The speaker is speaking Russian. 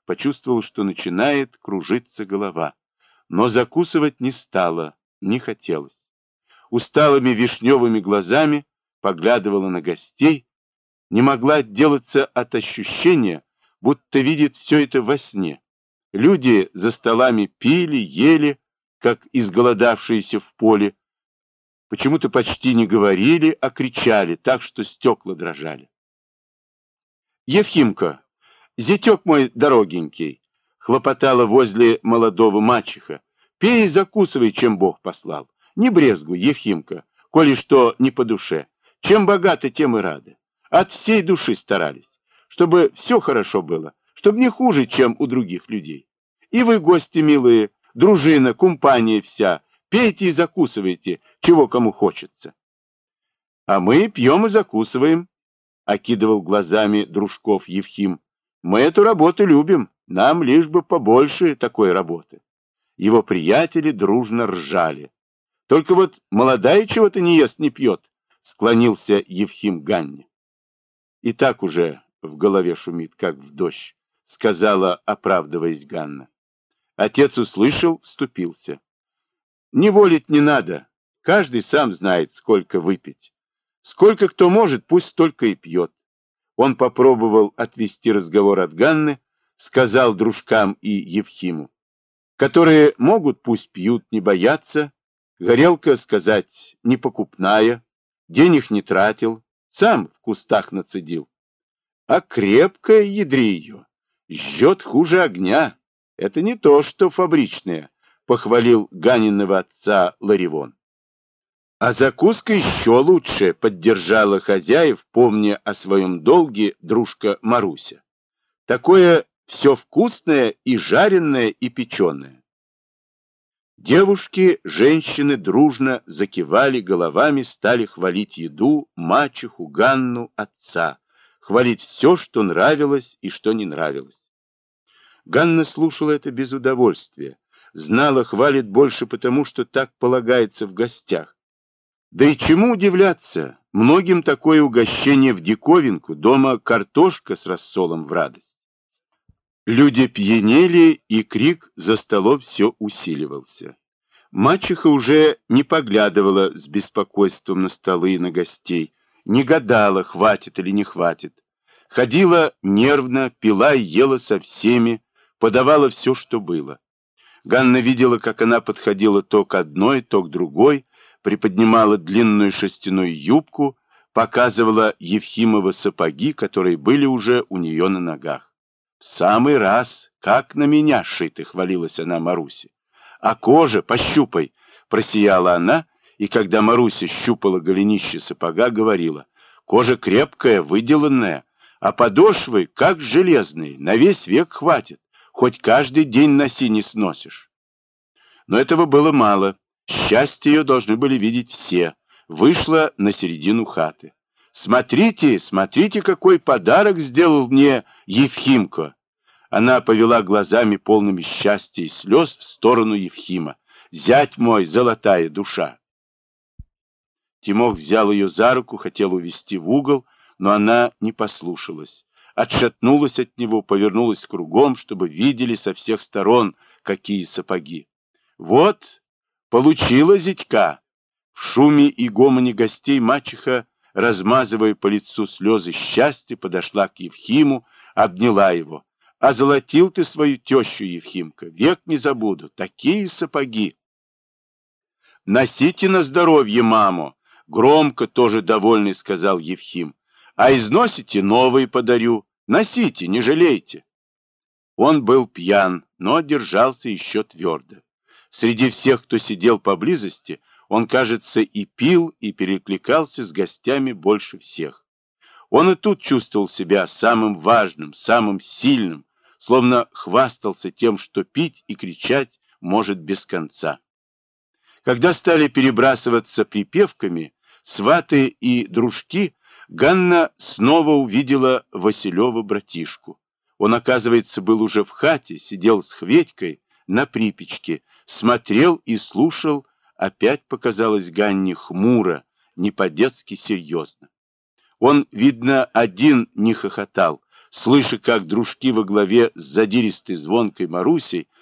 почувствовал, что начинает кружиться голова. Но закусывать не стала, не хотелось. Усталыми вишневыми глазами поглядывала на гостей, не могла отделаться от ощущения, будто видит все это во сне. Люди за столами пили, ели, как изголодавшиеся в поле, почему-то почти не говорили, а кричали так, что стекла дрожали. «Евхимка, зятек мой дорогенький!» — хлопотала возле молодого мачеха. «Пей и закусывай, чем Бог послал. Не брезгуй, Евхимка, коли что не по душе. Чем богаты, тем и рады. От всей души старались, чтобы все хорошо было, чтобы не хуже, чем у других людей. И вы, гости милые, дружина, компания вся, пейте и закусывайте, чего кому хочется». «А мы пьем и закусываем», — окидывал глазами дружков Евхим. «Мы эту работу любим, нам лишь бы побольше такой работы». Его приятели дружно ржали. «Только вот молодая чего-то не ест, не пьет», — склонился Евхим к Ганне. «И так уже в голове шумит, как в дождь», — сказала, оправдываясь Ганна. Отец услышал, вступился. «Не волить не надо, каждый сам знает, сколько выпить. Сколько кто может, пусть столько и пьет». Он попробовал отвести разговор от Ганны, сказал дружкам и Евхиму: «Которые могут, пусть пьют, не боятся. Горелка, сказать, не покупная, денег не тратил, сам в кустах нацедил. А крепкая, ядри ее, жжет хуже огня. Это не то, что фабричное», — похвалил Ганиного отца Ларивон. «А закуска еще лучше», — поддержала хозяев, помня о своем долге дружка Маруся. «Такое все вкусное и жареное, и печеное». Девушки, женщины дружно закивали головами, стали хвалить еду, мачеху, Ганну, отца, хвалить все, что нравилось и что не нравилось. Ганна слушала это без удовольствия, знала, хвалит больше потому, что так полагается в гостях. Да и чему удивляться, многим такое угощение в диковинку, дома картошка с рассолом в радость. Люди пьянели, и крик за столом все усиливался. Мачеха уже не поглядывала с беспокойством на столы и на гостей, не гадала, хватит или не хватит. Ходила нервно, пила и ела со всеми, подавала все, что было. Ганна видела, как она подходила то к одной, то к другой, приподнимала длинную шерстяную юбку, показывала Евхимова сапоги, которые были уже у нее на ногах. «В самый раз, как на меня шиты», — хвалилась она Марусе. «А кожа, пощупай», — просияла она, и когда Маруся щупала голенище сапога, говорила: «Кожа крепкая, выделанная, а подошвы как железные, на весь век хватит, хоть каждый день носи, не сносишь». Но этого было мало. Счастье ее должны были видеть все. Вышла на середину хаты. «Смотрите, смотрите, какой подарок сделал мне Евхимка!» Она повела глазами, полными счастья и слез, в сторону Евхима. «Зять мой, золотая душа!» Тимох взял ее за руку, хотел увести в угол, но она не послушалась. Отшатнулась от него, повернулась кругом, чтобы видели со всех сторон, какие сапоги. «Вот, получила зятька!» В шуме и гомоне гостей мачеха, размазывая по лицу слезы счастья, подошла к Евхиму, обняла его. «Озолотил ты свою тещу, Евхимка, век не забуду, такие сапоги!» «Носите на здоровье, маму!» — громко, тоже довольный, сказал Евхим. «А износите, новые подарю. Носите, не жалейте!» Он был пьян, но держался еще твердо. Среди всех, кто сидел поблизости, он, кажется, и пил, и перекликался с гостями больше всех. Он и тут чувствовал себя самым важным, самым сильным, словно хвастался тем, что пить и кричать может без конца. Когда стали перебрасываться припевками сваты и дружки, Ганна снова увидела Василева братишку. Он, оказывается, был уже в хате, сидел с Хветькой на припечке, смотрел и слушал. Опять показалось Ганне хмуро, не по-детски серьезно. Он, видно, один не хохотал, Слыша, как дружки во главе с задиристой звонкой Марусей